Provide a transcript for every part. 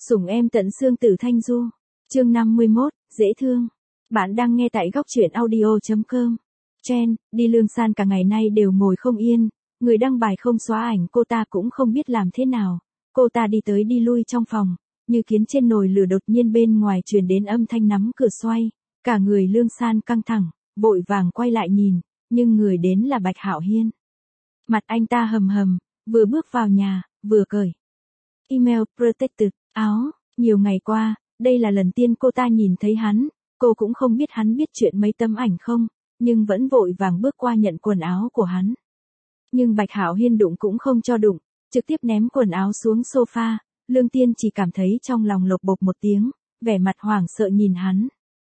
Sủng em tận xương Tử Thanh Du. Chương 51, dễ thương. Bạn đang nghe tại góc truyện audio.com. Chen, đi Lương San cả ngày nay đều ngồi không yên, người đăng bài không xóa ảnh cô ta cũng không biết làm thế nào. Cô ta đi tới đi lui trong phòng, như kiến trên nồi lửa, đột nhiên bên ngoài truyền đến âm thanh nắm cửa xoay. Cả người Lương San căng thẳng, vội vàng quay lại nhìn, nhưng người đến là Bạch Hạo Hiên. Mặt anh ta hầm hầm, vừa bước vào nhà, vừa cởi email protected áo. Nhiều ngày qua, đây là lần tiên cô ta nhìn thấy hắn, cô cũng không biết hắn biết chuyện mấy tấm ảnh không, nhưng vẫn vội vàng bước qua nhận quần áo của hắn. Nhưng Bạch Hạo Hiên đụng cũng không cho đụng, trực tiếp ném quần áo xuống sofa. Lương Tiên chỉ cảm thấy trong lòng lộc bộc một tiếng, vẻ mặt hoảng sợ nhìn hắn.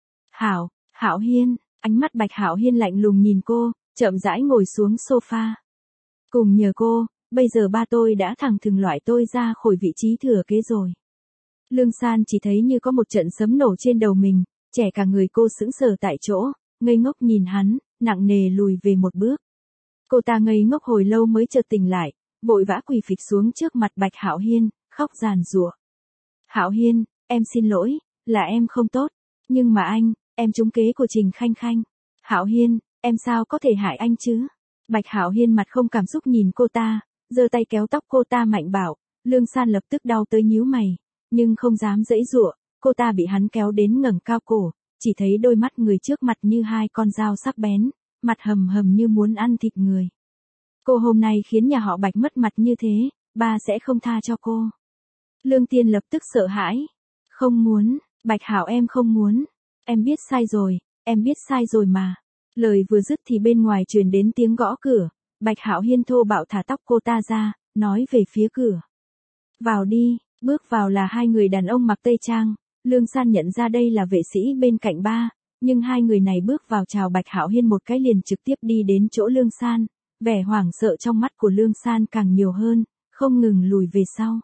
Hạo Hiên, ánh mắt Bạch Hạo Hiên lạnh lùng nhìn cô, chậm rãi ngồi xuống sofa. Cùng nhờ cô, bây giờ ba tôi đã thẳng thừng loại tôi ra khỏi vị trí thừa kế rồi. Lương San chỉ thấy như có một trận sấm nổ trên đầu mình, trẻ cả người cô sững sờ tại chỗ, ngây ngốc nhìn hắn, nặng nề lùi về một bước. Cô ta ngây ngốc hồi lâu mới chợt tỉnh lại, vội vã quỳ phịch xuống trước mặt Bạch Hạo Hiên, khóc giàn giụa. Hạo Hiên, em xin lỗi, là em không tốt, nhưng mà anh, em trúng kế của Trình Khanh Khanh. Hạo Hiên, em sao có thể hại anh chứ? Bạch Hạo Hiên mặt không cảm xúc nhìn cô ta, giơ tay kéo tóc cô ta mạnh bạo. Lương San lập tức đau tới nhíu mày, nhưng không dám giãy giụa. Cô ta bị hắn kéo đến ngẩng cao cổ, chỉ thấy đôi mắt người trước mặt như hai con dao sắc bén, mặt hầm hầm như muốn ăn thịt người. Cô hôm nay khiến nhà họ Bạch mất mặt như thế, ba sẽ không tha cho cô. Lương Tiên lập tức sợ hãi. Không muốn, Bạch Hạo em không muốn. Em biết sai rồi, em biết sai rồi mà. Lời vừa dứt thì bên ngoài truyền đến tiếng gõ cửa. Bạch Hạo Hiên thô bạo thả tóc cô ta ra, nói về phía cửa. Vào đi. Bước vào là hai người đàn ông mặc tây trang. Lương San nhận ra đây là vệ sĩ bên cạnh ba, nhưng hai người này bước vào chào Bạch Hạo Hiên một cái liền trực tiếp đi đến chỗ Lương San. Vẻ hoảng sợ trong mắt của Lương San càng nhiều hơn, không ngừng lùi về sau.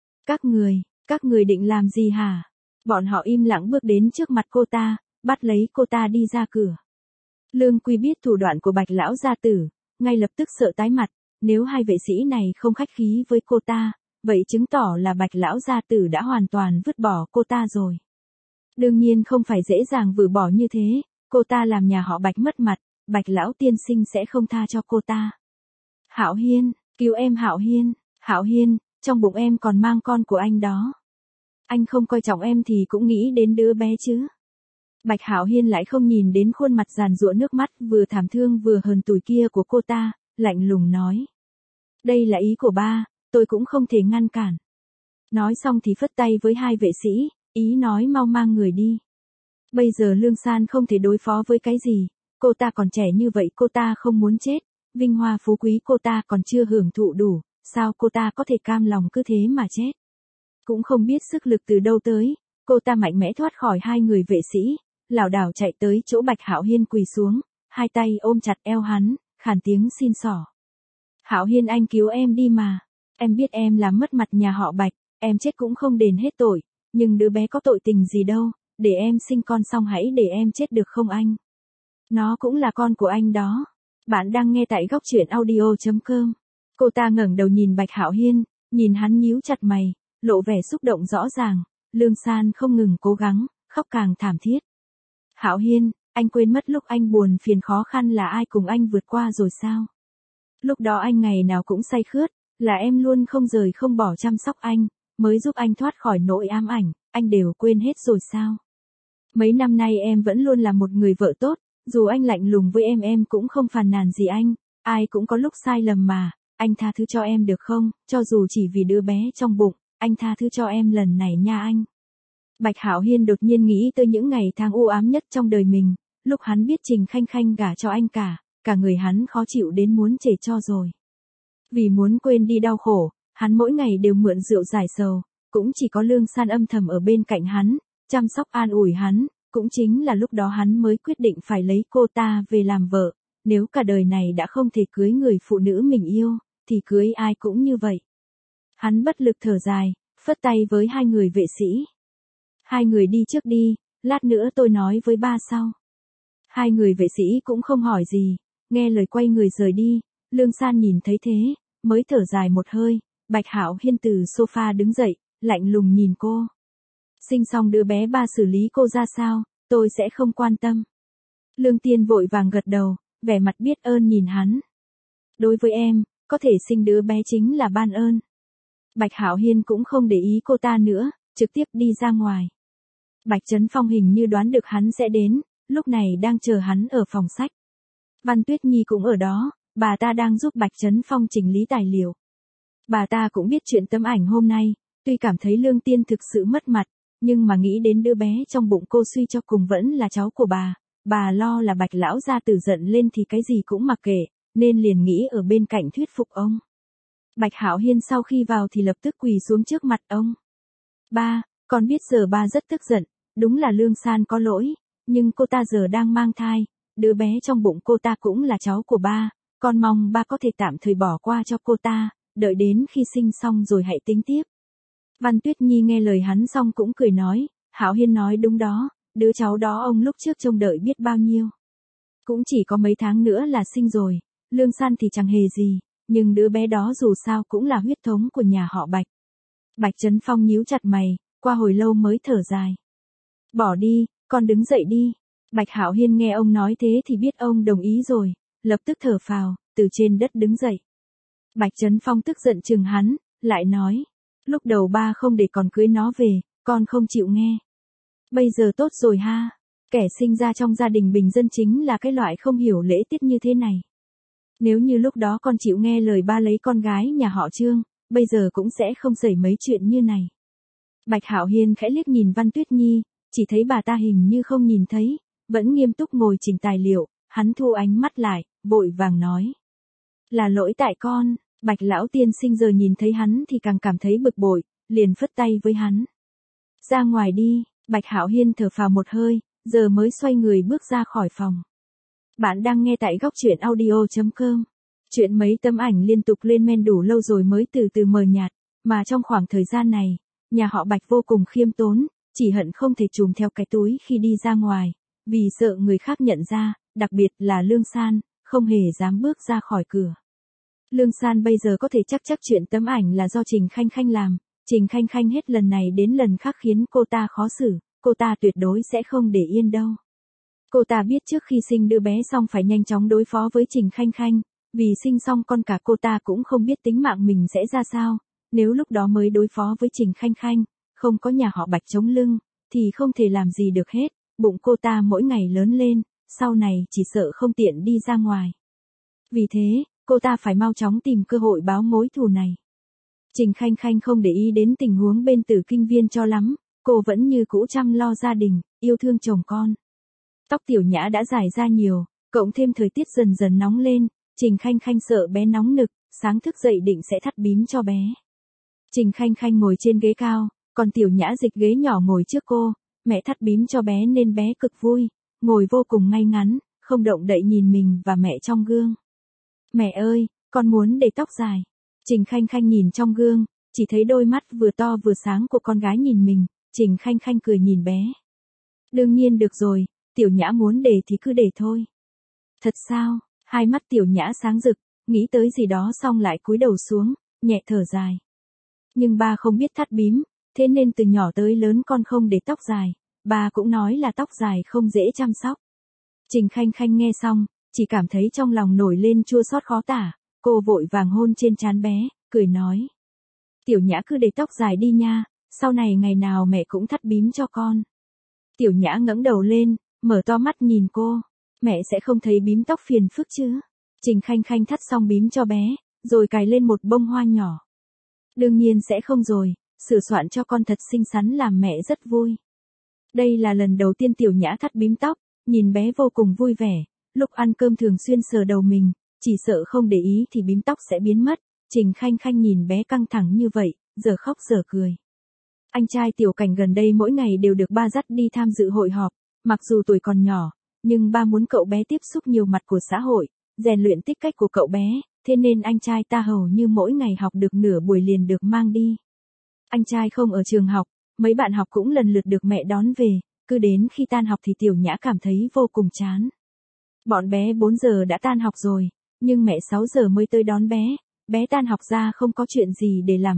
Các người định làm gì hả? Bọn họ im lặng bước đến trước mặt cô ta, bắt lấy cô ta đi ra cửa. Lương Quy biết thủ đoạn của Bạch lão gia tử, ngay lập tức sợ tái mặt, nếu hai vệ sĩ này không khách khí với cô ta, vậy chứng tỏ là Bạch lão gia tử đã hoàn toàn vứt bỏ cô ta rồi. Đương nhiên không phải dễ dàng vứt bỏ như thế, cô ta làm nhà họ Bạch mất mặt, Bạch lão tiên sinh sẽ không tha cho cô ta. Hạo Hiên, cứu em Hạo Hiên, trong bụng em còn mang con của anh đó. Anh không coi trọng em thì cũng nghĩ đến đứa bé chứ. Bạch Hạo Hiên lại không nhìn đến khuôn mặt giàn giụa nước mắt vừa thảm thương vừa hờn tủi kia của cô ta, lạnh lùng nói. Đây là ý của ba, tôi cũng không thể ngăn cản. Nói xong thì phất tay với hai vệ sĩ, ý nói mau mang người đi. Bây giờ Lương San không thể đối phó với cái gì, cô ta còn trẻ như vậy, cô ta không muốn chết, vinh hoa phú quý cô ta còn chưa hưởng thụ đủ, sao cô ta có thể cam lòng cứ thế mà chết. Cũng không biết sức lực từ đâu tới, cô ta mạnh mẽ thoát khỏi hai người vệ sĩ, lảo đảo chạy tới chỗ Bạch Hạo Hiên quỳ xuống, hai tay ôm chặt eo hắn, khàn tiếng xin xỏ. Hạo Hiên anh cứu em đi mà, em biết em làm mất mặt nhà họ Bạch, em chết cũng không đền hết tội, nhưng đứa bé có tội tình gì đâu, để em sinh con xong hãy để em chết được không anh? Nó cũng là con của anh đó. Bạn đang nghe tại góc truyện audio.com. Cô ta ngẩng đầu nhìn Bạch Hạo Hiên, nhìn hắn nhíu chặt mày, lộ vẻ xúc động rõ ràng. Lương San không ngừng cố gắng, khóc càng thảm thiết. Hạo Hiên, anh quên mất lúc anh buồn phiền khó khăn là ai cùng anh vượt qua rồi sao? Lúc đó anh ngày nào cũng say khướt, là em luôn không rời không bỏ chăm sóc anh, mới giúp anh thoát khỏi nỗi ám ảnh, anh đều quên hết rồi sao? Mấy năm nay em vẫn luôn là một người vợ tốt, dù anh lạnh lùng với em cũng không phàn nàn gì anh, ai cũng có lúc sai lầm mà, anh tha thứ cho em được không, cho dù chỉ vì đứa bé trong bụng, anh tha thứ cho em lần này nha anh. Bạch Hạo Hiên đột nhiên nghĩ tới những ngày tháng u ám nhất trong đời mình, lúc hắn biết Trình Khanh Khanh gả cho anh cả người hắn khó chịu đến muốn chể cho rồi. Vì muốn quên đi đau khổ, hắn mỗi ngày đều mượn rượu giải sầu, cũng chỉ có Lương San âm thầm ở bên cạnh hắn, chăm sóc an ủi hắn, cũng chính là lúc đó hắn mới quyết định phải lấy cô ta về làm vợ, nếu cả đời này đã không thể cưới người phụ nữ mình yêu, thì cưới ai cũng như vậy. Hắn bất lực thở dài, phất tay với hai người vệ sĩ. Hai người đi trước đi, lát nữa tôi nói với ba sau. Hai người vệ sĩ cũng không hỏi gì, nghe lời quay người rời đi. Lương San nhìn thấy thế, mới thở dài một hơi. Bạch Hạo Hiên từ sofa đứng dậy, lạnh lùng nhìn cô. Sinh xong đứa bé ba xử lý cô ra sao, tôi sẽ không quan tâm. Lương Tiên vội vàng gật đầu, vẻ mặt biết ơn nhìn hắn. Đối với em, có thể sinh đứa bé chính là ban ơn. Bạch Hạo Hiên cũng không để ý cô ta nữa, trực tiếp đi ra ngoài. Bạch Trấn Phong hình như đoán được hắn sẽ đến, lúc này đang chờ hắn ở phòng sách. Văn Tuyết Nhi cũng ở đó, bà ta đang giúp Bạch Trấn Phong chỉnh lý tài liệu. Bà ta cũng biết chuyện tấm ảnh hôm nay, tuy cảm thấy Lương Tiên thực sự mất mặt, nhưng mà nghĩ đến đứa bé trong bụng cô suy cho cùng vẫn là cháu của bà lo là Bạch lão gia tử giận lên thì cái gì cũng mặc kệ, nên liền nghĩ ở bên cạnh thuyết phục ông. Bạch Hạo Hiên sau khi vào thì lập tức quỳ xuống trước mặt ông. Ba, con biết giờ ba rất tức giận, đúng là Lương San có lỗi, nhưng cô ta giờ đang mang thai, đứa bé trong bụng cô ta cũng là cháu của ba, con mong ba có thể tạm thời bỏ qua cho cô ta, đợi đến khi sinh xong rồi hãy tính tiếp. Văn Tuyết Nhi nghe lời hắn xong cũng cười nói, Hạo Hiên nói đúng đó, đứa cháu đó ông lúc trước trông đợi biết bao nhiêu. Cũng chỉ có mấy tháng nữa là sinh rồi, Lương San thì chẳng hề gì, nhưng đứa bé đó dù sao cũng là huyết thống của nhà họ Bạch. Bạch Trấn Phong nhíu chặt mày, qua hồi lâu mới thở dài. Bỏ đi, con đứng dậy đi. Bạch Hạo Hiên nghe ông nói thế thì biết ông đồng ý rồi, lập tức thở phào, từ trên đất đứng dậy. Bạch Trấn Phong tức giận chừng hắn, lại nói, lúc đầu ba không để con cưới nó về, con không chịu nghe. Bây giờ tốt rồi ha, kẻ sinh ra trong gia đình bình dân chính là cái loại không hiểu lễ tiết như thế này. Nếu như lúc đó con chịu nghe lời ba lấy con gái nhà họ Trương, bây giờ cũng sẽ không xảy mấy chuyện như này. Bạch Hạo Hiên khẽ liếc nhìn Văn Tuyết Nhi, chỉ thấy bà ta hình như không nhìn thấy, vẫn nghiêm túc ngồi chỉnh tài liệu, hắn thu ánh mắt lại, vội vàng nói. Là lỗi tại con. Bạch lão tiên sinh giờ nhìn thấy hắn thì càng cảm thấy bực bội, liền phất tay với hắn. Ra ngoài đi, Bạch Hạo Hiên thở phào một hơi, giờ mới xoay người bước ra khỏi phòng. Bạn đang nghe tại góc truyện audio.com. Chuyện mấy tấm ảnh liên tục lên men đủ lâu rồi mới từ từ mờ nhạt, mà trong khoảng thời gian này, nhà họ Bạch vô cùng khiêm tốn, chỉ hận không thể trùm theo cái túi khi đi ra ngoài, vì sợ người khác nhận ra, đặc biệt là Lương San, không hề dám bước ra khỏi cửa. Lương San bây giờ có thể chắc chuyện tấm ảnh là do Trình Khanh Khanh làm, Trình Khanh Khanh hết lần này đến lần khác khiến cô ta khó xử, cô ta tuyệt đối sẽ không để yên đâu. Cô ta biết trước khi sinh đứa bé xong phải nhanh chóng đối phó với Trình Khanh Khanh, vì sinh xong con cả cô ta cũng không biết tính mạng mình sẽ ra sao, nếu lúc đó mới đối phó với Trình Khanh Khanh, không có nhà họ Bạch chống lưng, thì không thể làm gì được hết, bụng cô ta mỗi ngày lớn lên, sau này chỉ sợ không tiện đi ra ngoài. Vì thế, cô ta phải mau chóng tìm cơ hội báo mối thù này. Trình Khanh Khanh không để ý đến tình huống bên Tử Kinh Viên cho lắm, cô vẫn như cũ chăm lo gia đình, yêu thương chồng con. Tóc Tiểu Nhã đã dài ra nhiều, cộng thêm thời tiết dần dần nóng lên, Trình Khanh Khanh sợ bé nóng nực, sáng thức dậy định sẽ thắt bím cho bé. Trình Khanh Khanh ngồi trên ghế cao, còn Tiểu Nhã dịch ghế nhỏ ngồi trước cô, mẹ thắt bím cho bé nên bé cực vui, ngồi vô cùng ngay ngắn, không động đậy nhìn mình và mẹ trong gương. Mẹ ơi, con muốn để tóc dài. Trình Khanh Khanh nhìn trong gương, chỉ thấy đôi mắt vừa to vừa sáng của con gái nhìn mình, Trình Khanh Khanh cười nhìn bé. Đương nhiên được rồi, Tiểu Nhã muốn để thì cứ để thôi. Thật sao? Hai mắt Tiểu Nhã sáng rực, nghĩ tới gì đó xong lại cúi đầu xuống, nhẹ thở dài. Nhưng ba không biết thắt bím, thế nên từ nhỏ tới lớn con không để tóc dài, ba cũng nói là tóc dài không dễ chăm sóc. Trình Khanh Khanh nghe xong, chỉ cảm thấy trong lòng nổi lên chua xót khó tả, cô vội vàng hôn trên trán bé, cười nói. Tiểu Nhã cứ để tóc dài đi nha, sau này ngày nào mẹ cũng thắt bím cho con. Tiểu Nhã ngẩng đầu lên, mở to mắt nhìn cô, mẹ sẽ không thấy bím tóc phiền phức chứ. Trình Khanh Khanh thắt xong bím cho bé, rồi cài lên một bông hoa nhỏ. Đương nhiên sẽ không rồi, sửa soạn cho con thật xinh xắn làm mẹ rất vui. Đây là lần đầu tiên Tiểu Nhã thắt bím tóc, nhìn bé vô cùng vui vẻ, lúc ăn cơm thường xuyên sờ đầu mình, chỉ sợ không để ý thì bím tóc sẽ biến mất. Trình Khanh Khanh nhìn bé căng thẳng như vậy, giờ khóc giờ cười. Anh trai Tiểu Cảnh gần đây mỗi ngày đều được ba dắt đi tham dự hội họp, mặc dù tuổi còn nhỏ, nhưng ba muốn cậu bé tiếp xúc nhiều mặt của xã hội, rèn luyện tích cách của cậu bé, thế nên anh trai ta hầu như mỗi ngày học được nửa buổi liền được mang đi. Anh trai không ở trường học, mấy bạn học cũng lần lượt được mẹ đón về, cứ đến khi tan học thì Tiểu Nhã cảm thấy vô cùng chán. Bọn bé 4 giờ đã tan học rồi, nhưng mẹ 6 giờ mới tới đón bé tan học ra không có chuyện gì để làm hết,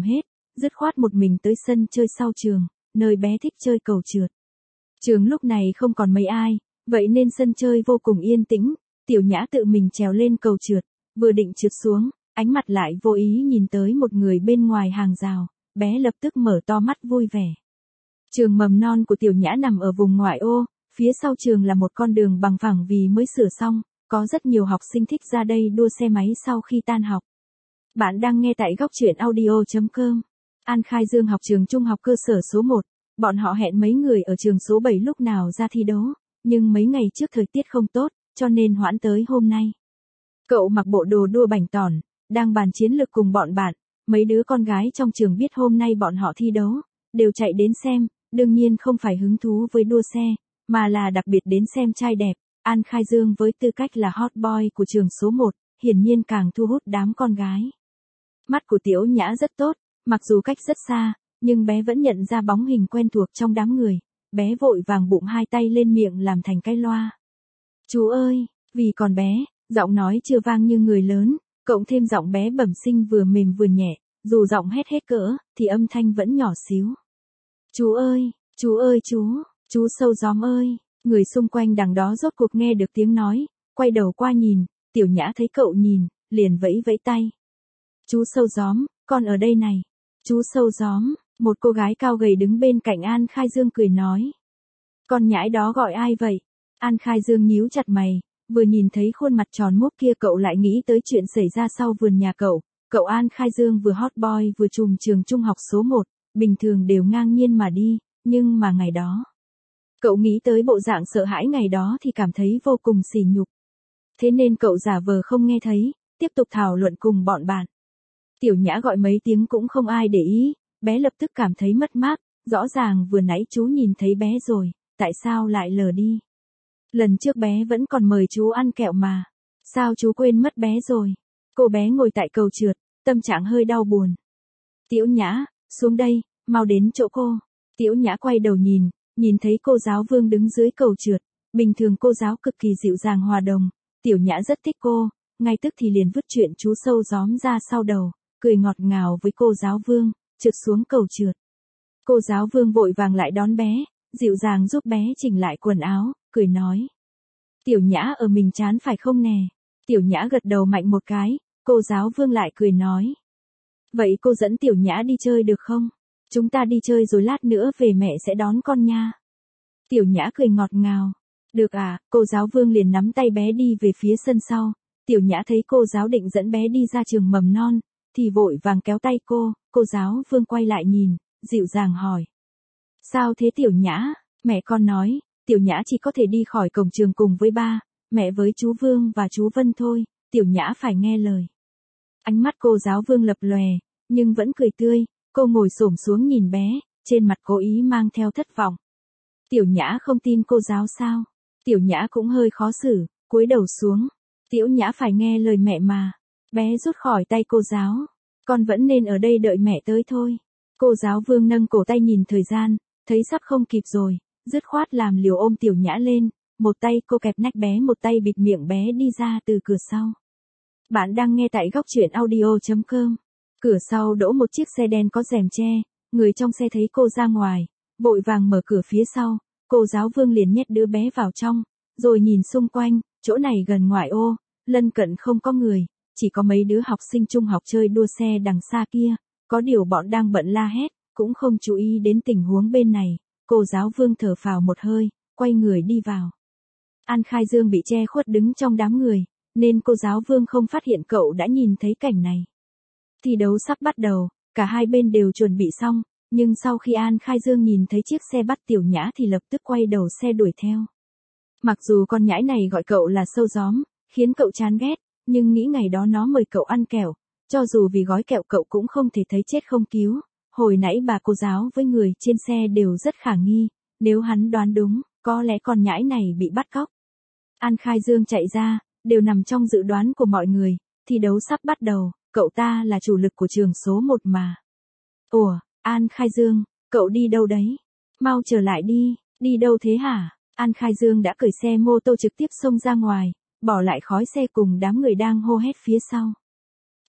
dứt khoát một mình tới sân chơi sau trường, nơi bé thích chơi cầu trượt. Trường lúc này không còn mấy ai, vậy nên sân chơi vô cùng yên tĩnh, Tiểu Nhã tự mình trèo lên cầu trượt, vừa định trượt xuống, ánh mặt lại vô ý nhìn tới một người bên ngoài hàng rào, bé lập tức mở to mắt vui vẻ. Trường mầm non của Tiểu Nhã nằm ở vùng ngoại ô, phía sau trường là một con đường bằng phẳng vì mới sửa xong, có rất nhiều học sinh thích ra đây đua xe máy sau khi tan học. Bạn đang nghe tại góc truyện audio.com. An Khai Dương học trường trung học cơ sở số 1, bọn họ hẹn mấy người ở trường số 7 lúc nào ra thi đấu, nhưng mấy ngày trước thời tiết không tốt, cho nên hoãn tới hôm nay. Cậu mặc bộ đồ đua bảnh tỏn, đang bàn chiến lược cùng bọn bạn, mấy đứa con gái trong trường biết hôm nay bọn họ thi đấu, đều chạy đến xem, đương nhiên không phải hứng thú với đua xe, mà là đặc biệt đến xem trai đẹp. An Khai Dương với tư cách là hot boy của trường số 1, hiển nhiên càng thu hút đám con gái. Mắt của Tiểu Nhã rất tốt, mặc dù cách rất xa, nhưng bé vẫn nhận ra bóng hình quen thuộc trong đám người, bé vội vàng bụm hai tay lên miệng làm thành cái loa. Chú ơi, vì còn bé, giọng nói chưa vang như người lớn, cộng thêm giọng bé bẩm sinh vừa mềm vừa nhẹ, dù giọng hét hết cỡ, thì âm thanh vẫn nhỏ xíu. Chú ơi, chú ơi chú sâu gióm ơi. Người xung quanh đằng đó rốt cuộc nghe được tiếng nói, quay đầu qua nhìn, Tiểu Nhã thấy cậu nhìn, liền vẫy vẫy tay. Chú sâu gióm, con ở đây này. Chú sâu gióm, một cô gái cao gầy đứng bên cạnh An Khai Dương cười nói. Con nhãi đó gọi ai vậy? An Khai Dương nhíu chặt mày, vừa nhìn thấy khuôn mặt tròn múp kia cậu lại nghĩ tới chuyện xảy ra sau vườn nhà cậu. Cậu An Khai Dương vừa hot boy vừa trùm trường trung học số 1, bình thường đều ngang nhiên mà đi, nhưng mà ngày đó. Cậu nghĩ tới bộ dạng sợ hãi ngày đó thì cảm thấy vô cùng sỉ nhục. Thế nên cậu giả vờ không nghe thấy, tiếp tục thảo luận cùng bọn bạn. Tiểu Nhã gọi mấy tiếng cũng không ai để ý, bé lập tức cảm thấy mất mát, rõ ràng vừa nãy chú nhìn thấy bé rồi, tại sao lại lờ đi? Lần trước bé vẫn còn mời chú ăn kẹo mà, sao chú quên mất bé rồi? Cô bé ngồi tại cầu trượt, tâm trạng hơi đau buồn. Tiểu Nhã, xuống đây, mau đến chỗ cô. Tiểu Nhã quay đầu nhìn thấy cô giáo Vương đứng dưới cầu trượt, bình thường cô giáo cực kỳ dịu dàng hòa đồng, Tiểu Nhã rất thích cô, ngay tức thì liền vứt chuyện chú sâu gióm ra sau đầu, cười ngọt ngào với cô giáo Vương, trượt xuống cầu trượt. Cô giáo Vương vội vàng lại đón bé, dịu dàng giúp bé chỉnh lại quần áo, cười nói. Tiểu Nhã ở mình chán phải không nè? Tiểu Nhã gật đầu mạnh một cái, cô giáo Vương lại cười nói. Vậy cô dẫn Tiểu Nhã đi chơi được không? Chúng ta đi chơi rồi lát nữa về mẹ sẽ đón con nha. Tiểu Nhã cười ngọt ngào. Được à, cô giáo Vương liền nắm tay bé đi về phía sân sau. Tiểu Nhã thấy cô giáo định dẫn bé đi ra trường mầm non, thì vội vàng kéo tay cô giáo Vương quay lại nhìn, dịu dàng hỏi. Sao thế Tiểu Nhã? Mẹ con nói, Tiểu Nhã chỉ có thể đi khỏi cổng trường cùng với ba, mẹ với chú Vương và chú Vân thôi, Tiểu Nhã phải nghe lời. Ánh mắt cô giáo Vương lập lòe, nhưng vẫn cười tươi, cô ngồi xổm xuống nhìn bé, trên mặt cố ý mang theo thất vọng. Tiểu Nhã không tin cô giáo sao? Tiểu Nhã cũng hơi khó xử, cúi đầu xuống. Tiểu Nhã phải nghe lời mẹ mà. Bé rút khỏi tay cô giáo. Con vẫn nên ở đây đợi mẹ tới thôi. Cô giáo Vương nâng cổ tay nhìn thời gian, thấy sắp không kịp rồi, dứt khoát làm liều ôm Tiểu Nhã lên, một tay cô kẹp nách bé, một tay bịt miệng bé đi ra từ cửa sau. Bạn đang nghe tại góc truyện audio.com. Cửa sau đỗ một chiếc xe đen có rèm che, người trong xe thấy cô ra ngoài, vội vàng mở cửa phía sau, cô giáo Vương liền nhét đứa bé vào trong, rồi nhìn xung quanh, chỗ này gần ngoại ô, lân cận không có người, chỉ có mấy đứa học sinh trung học chơi đua xe đằng xa kia, có điều bọn đang bận la hét, cũng không chú ý đến tình huống bên này, cô giáo Vương thở phào một hơi, quay người đi vào. An Khai Dương bị che khuất đứng trong đám người, nên cô giáo Vương không phát hiện cậu đã nhìn thấy cảnh này. Thi đấu sắp bắt đầu, cả hai bên đều chuẩn bị xong, nhưng sau khi An Khai Dương nhìn thấy chiếc xe bắt Tiểu Nhã thì lập tức quay đầu xe đuổi theo. Mặc dù con nhãi này gọi cậu là sâu gióm, khiến cậu chán ghét, nhưng nghĩ ngày đó nó mời cậu ăn kẹo, cho dù vì gói kẹo cậu cũng không thể thấy chết không cứu. Hồi nãy bà cô giáo với người trên xe đều rất khả nghi, nếu hắn đoán đúng, có lẽ con nhãi này bị bắt cóc. An Khai Dương chạy ra, đều nằm trong dự đoán của mọi người, thi đấu sắp bắt đầu, cậu ta là chủ lực của trường số 1 mà. Ủa, An Khai Dương, cậu đi đâu đấy? Mau trở lại đi đâu thế hả? An Khai Dương đã cởi xe mô tô trực tiếp xông ra ngoài, bỏ lại khói xe cùng đám người đang hô hét phía sau.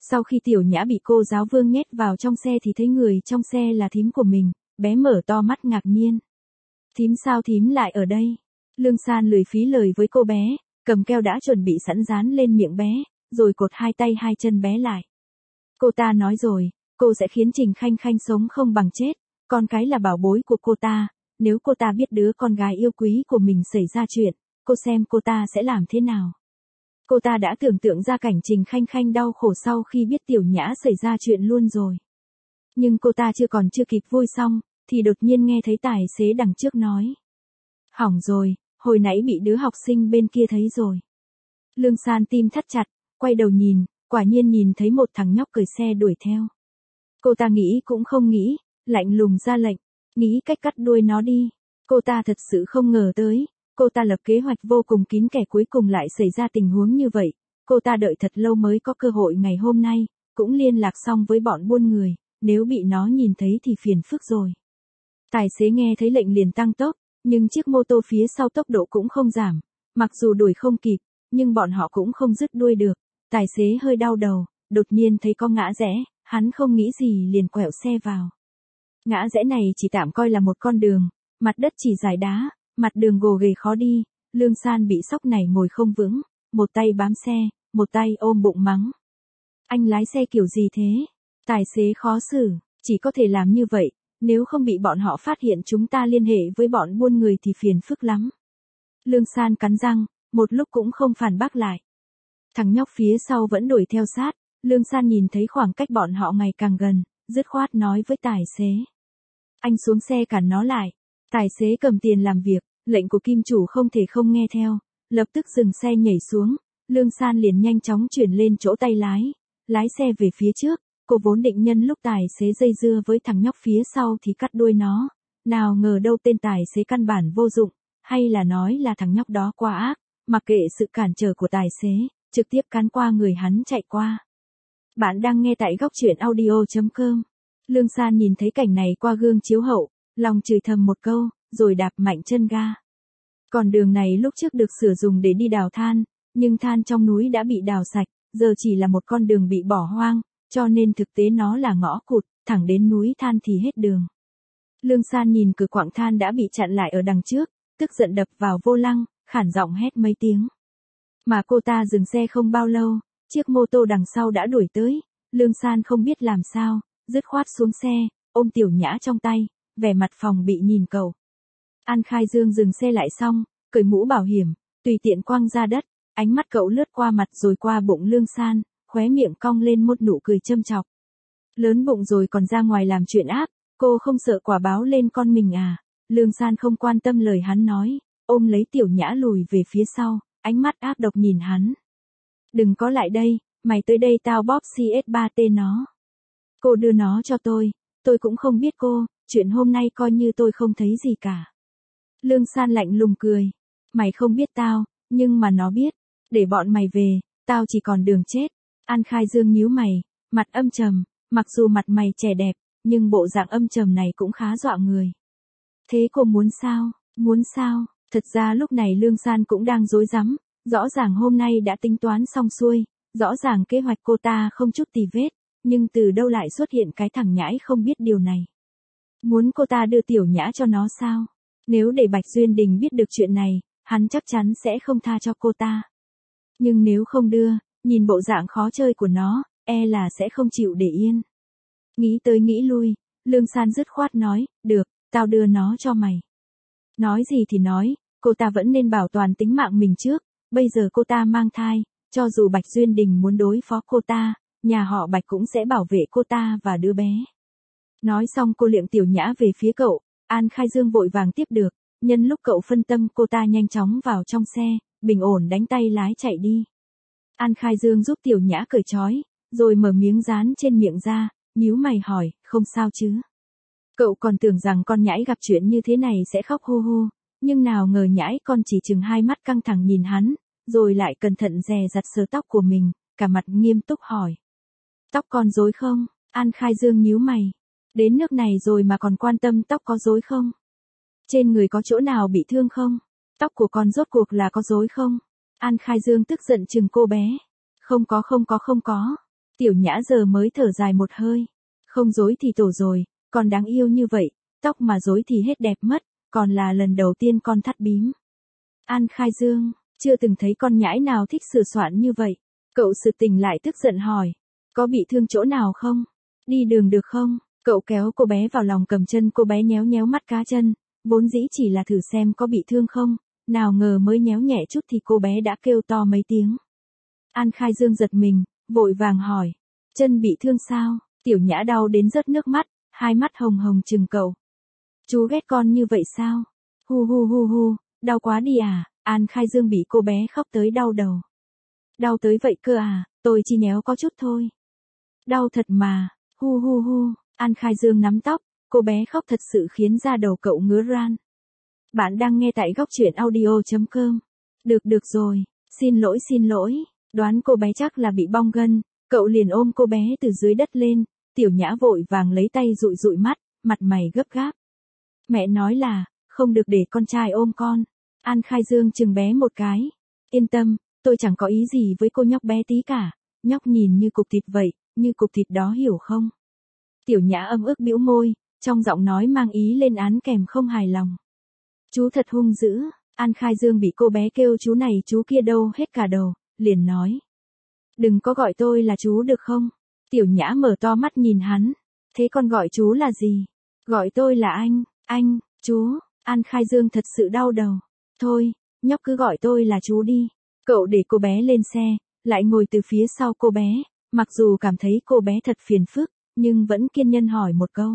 Sau khi Tiểu Nhã bị cô giáo Vương nhét vào trong xe thì thấy người trong xe là thím của mình, bé mở to mắt ngạc nhiên. Thím sao thím lại ở đây? Lương San lười phí lời với cô bé, cầm keo đã chuẩn bị sẵn dán lên miệng bé, rồi cột hai tay hai chân bé lại. Cô ta nói rồi, cô sẽ khiến Trình Khanh Khanh sống không bằng chết, con cái là bảo bối của cô ta, nếu cô ta biết đứa con gái yêu quý của mình xảy ra chuyện, cô xem cô ta sẽ làm thế nào. Cô ta đã tưởng tượng ra cảnh Trình Khanh Khanh đau khổ sau khi biết Tiểu Nhã xảy ra chuyện luôn rồi. Nhưng cô ta chưa kịp vui xong, thì đột nhiên nghe thấy tài xế đằng trước nói. Hỏng rồi, hồi nãy bị đứa học sinh bên kia thấy rồi. Lương San tim thắt chặt, quay đầu nhìn, quả nhiên nhìn thấy một thằng nhóc cởi xe đuổi theo. Cô ta nghĩ cũng không nghĩ, lạnh lùng ra lệnh, nghĩ cách cắt đuôi nó đi. Cô ta thật sự không ngờ tới, cô ta lập kế hoạch vô cùng kín kẽ cuối cùng lại xảy ra tình huống như vậy. Cô ta đợi thật lâu mới có cơ hội ngày hôm nay, cũng liên lạc xong với bọn buôn người, nếu bị nó nhìn thấy thì phiền phức rồi. Tài xế nghe thấy lệnh liền tăng tốc, nhưng chiếc mô tô phía sau tốc độ cũng không giảm, mặc dù đuổi không kịp, nhưng bọn họ cũng không dứt đuôi được. Tài xế hơi đau đầu, đột nhiên thấy có ngã rẽ, hắn không nghĩ gì liền quẹo xe vào. Ngã rẽ này chỉ tạm coi là một con đường, mặt đất chỉ dải đá, mặt đường gồ ghề khó đi, Lương San bị sóc này ngồi không vững, một tay bám xe, một tay ôm bụng mắng. Anh lái xe kiểu gì thế? Tài xế khó xử, chỉ có thể làm như vậy, nếu không bị bọn họ phát hiện chúng ta liên hệ với bọn buôn người thì phiền phức lắm. Lương San cắn răng, một lúc cũng không phản bác lại. Thằng nhóc phía sau vẫn đuổi theo sát, Lương San nhìn thấy khoảng cách bọn họ ngày càng gần, dứt khoát nói với tài xế. Anh xuống xe cản nó lại. Tài xế cầm tiền làm việc, lệnh của kim chủ không thể không nghe theo, lập tức dừng xe nhảy xuống, Lương San liền nhanh chóng chuyển lên chỗ tay lái xe về phía trước, cô vốn định nhân lúc tài xế dây dưa với thằng nhóc phía sau thì cắt đuôi nó, nào ngờ đâu tên tài xế căn bản vô dụng, hay là nói là thằng nhóc đó quá ác, mặc kệ sự cản trở của tài xế, trực tiếp cán qua người hắn chạy qua. Bạn đang nghe tại góc truyện audio.com. Lương San nhìn thấy cảnh này qua gương chiếu hậu, lòng chửi thầm một câu, rồi đạp mạnh chân ga. Còn đường này lúc trước được sử dụng để đi đào than, nhưng than trong núi đã bị đào sạch, giờ chỉ là một con đường bị bỏ hoang, cho nên thực tế nó là ngõ cụt, thẳng đến núi than thì hết đường. Lương San nhìn cửa quặng than đã bị chặn lại ở đằng trước, tức giận đập vào vô lăng, khản giọng hét mấy tiếng. Mà cô ta dừng xe không bao lâu, chiếc mô tô đằng sau đã đuổi tới, Lương San không biết làm sao, dứt khoát xuống xe, ôm Tiểu Nhã trong tay, vẻ mặt phòng bị nhìn cậu. An Khai Dương dừng xe lại xong, cởi mũ bảo hiểm, tùy tiện quăng ra đất, ánh mắt cậu lướt qua mặt rồi qua bụng Lương San, khóe miệng cong lên một nụ cười châm chọc. Lớn bụng rồi còn ra ngoài làm chuyện ác, cô không sợ quả báo lên con mình à? Lương San không quan tâm lời hắn nói, ôm lấy Tiểu Nhã lùi về phía sau, ánh mắt ác độc nhìn hắn. Đừng có lại đây, mày tới đây tao bóp CS3T nó. Cô đưa nó cho tôi cũng không biết cô, chuyện hôm nay coi như tôi không thấy gì cả. Lương San lạnh lùng cười. Mày không biết tao, nhưng mà nó biết. Để bọn mày về, tao chỉ còn đường chết. An Khai Dương nhíu mày, mặt âm trầm, mặc dù mặt mày trẻ đẹp, nhưng bộ dạng âm trầm này cũng khá dọa người. Thế cô muốn sao? Muốn sao? Thật ra lúc này Lương San cũng đang rối rắm, rõ ràng hôm nay đã tính toán xong xuôi, rõ ràng kế hoạch cô ta không chút tì vết, nhưng từ đâu lại xuất hiện cái thằng nhãi không biết điều này. Muốn cô ta đưa Tiểu Nhã cho nó sao? Nếu để Bạch Duyên Đình biết được chuyện này, hắn chắc chắn sẽ không tha cho cô ta. Nhưng nếu không đưa, nhìn bộ dạng khó chơi của nó, e là sẽ không chịu để yên. Nghĩ tới nghĩ lui, Lương San dứt khoát nói, được, tao đưa nó cho mày. Nói gì thì nói, cô ta vẫn nên bảo toàn tính mạng mình trước, bây giờ cô ta mang thai, cho dù Bạch Duyên Đình muốn đối phó cô ta, nhà họ Bạch cũng sẽ bảo vệ cô ta và đứa bé. Nói xong cô liệng Tiểu Nhã về phía cậu, An Khai Dương vội vàng tiếp được, nhân lúc cậu phân tâm cô ta nhanh chóng vào trong xe, bình ổn đánh tay lái chạy đi. An Khai Dương giúp Tiểu Nhã cởi trói, rồi mở miếng dán trên miệng ra, nhíu mày hỏi, không sao chứ? Cậu còn tưởng rằng con nhãi gặp chuyện như thế này sẽ khóc hô hô, nhưng nào ngờ nhãi con chỉ chừng hai mắt căng thẳng nhìn hắn, rồi lại cẩn thận dè dặt sờ tóc của mình, cả mặt nghiêm túc hỏi. Tóc con rối không? An Khai Dương nhíu mày. Đến nước này rồi mà còn quan tâm tóc có rối không? Trên người có chỗ nào bị thương không? Tóc của con rốt cuộc là có rối không? An Khai Dương tức giận chừng cô bé. Không có. Tiểu Nhã giờ mới thở dài một hơi. Không rối thì tổ rồi, còn đáng yêu như vậy, tóc mà rối thì hết đẹp mất, còn là lần đầu tiên con thắt bím. An Khai Dương, chưa từng thấy con nhãi nào thích sửa soạn như vậy. Cậu sực tỉnh lại tức giận hỏi. Có bị thương chỗ nào không? Đi đường được không? Cậu kéo cô bé vào lòng cầm chân cô bé nhéo nhéo mắt cá chân, vốn dĩ chỉ là thử xem có bị thương không, nào ngờ mới nhéo nhẹ chút thì cô bé đã kêu to mấy tiếng. An Khai Dương giật mình, vội vàng hỏi. Chân bị thương sao? Tiểu Nhã đau đến rớt nước mắt, hai mắt hồng hồng trừng cậu. Chú ghét con như vậy sao? Hu hu hu hu, đau quá đi à? An Khai Dương bị cô bé khóc tới đau đầu. Đau tới vậy cơ à? Tôi chỉ nhéo có chút thôi. Đau thật mà, hu hu hu. An Khai Dương nắm tóc, cô bé khóc thật sự khiến da đầu cậu ngứa ran. Bạn đang nghe tại góc truyện audio.com. Được rồi, xin lỗi. Đoán cô bé chắc là bị bong gân, cậu liền ôm cô bé từ dưới đất lên, Tiểu Nhã vội vàng lấy tay dụi dụi mắt, mặt mày gấp gáp. Mẹ nói là, không được để con trai ôm con. An Khai Dương chừng bé một cái. Yên tâm, tôi chẳng có ý gì với cô nhóc bé tí cả, nhóc nhìn như cục thịt vậy, như cục thịt đó hiểu không? Tiểu Nhã ấm ức bĩu môi, trong giọng nói mang ý lên án kèm không hài lòng. Chú thật hung dữ, An Khai Dương bị cô bé kêu chú này chú kia đâu hết cả đầu, liền nói. Đừng có gọi tôi là chú được không? Tiểu Nhã mở to mắt nhìn hắn. Thế con gọi chú là gì? Gọi tôi là anh, chú. An Khai Dương thật sự đau đầu. Thôi, nhóc cứ gọi tôi là chú đi. Cậu để cô bé lên xe, lại ngồi từ phía sau cô bé, mặc dù cảm thấy cô bé thật phiền phức, nhưng vẫn kiên nhẫn hỏi một câu.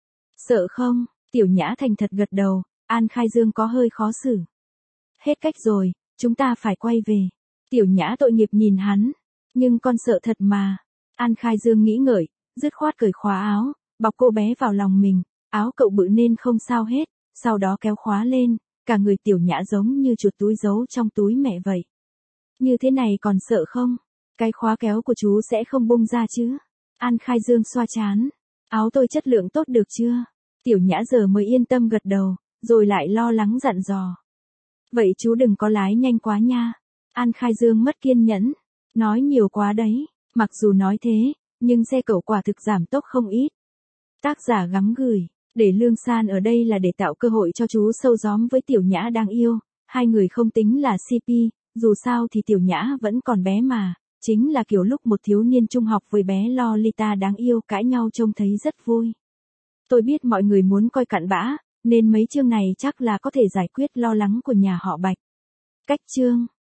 Sợ không? Tiểu Nhã thành thật gật đầu, An Khai Dương có hơi khó xử. Hết cách rồi, chúng ta phải quay về. Tiểu Nhã tội nghiệp nhìn hắn. Nhưng con sợ thật mà. An Khai Dương nghĩ ngợi, dứt khoát cởi khóa áo, bọc cô bé vào lòng mình, áo cậu bự nên không sao hết, sau đó kéo khóa lên, cả người Tiểu Nhã giống như chuột túi giấu trong túi mẹ vậy. Như thế này còn sợ không? Cái khóa kéo của chú sẽ không bung ra chứ? An Khai Dương xoa trán. Áo tôi chất lượng tốt được chưa? Tiểu Nhã giờ mới yên tâm gật đầu, rồi lại lo lắng dặn dò. Vậy chú đừng có lái nhanh quá nha. An Khai Dương mất kiên nhẫn. Nói nhiều quá đấy, mặc dù nói thế, nhưng xe cậu quả thực giảm tốc không ít. Tác giả gắng gửi, để Lương San ở đây là để tạo cơ hội cho chú sâu gióm với Tiểu Nhã đang yêu, hai người không tính là CP, dù sao thì Tiểu Nhã vẫn còn bé mà, chính là kiểu lúc một thiếu niên trung học với bé Lolita đáng yêu cãi nhau trông thấy rất vui. Tôi biết mọi người muốn coi cặn bã, nên mấy chương này chắc là có thể giải quyết lo lắng của nhà họ Bạch. Cách chương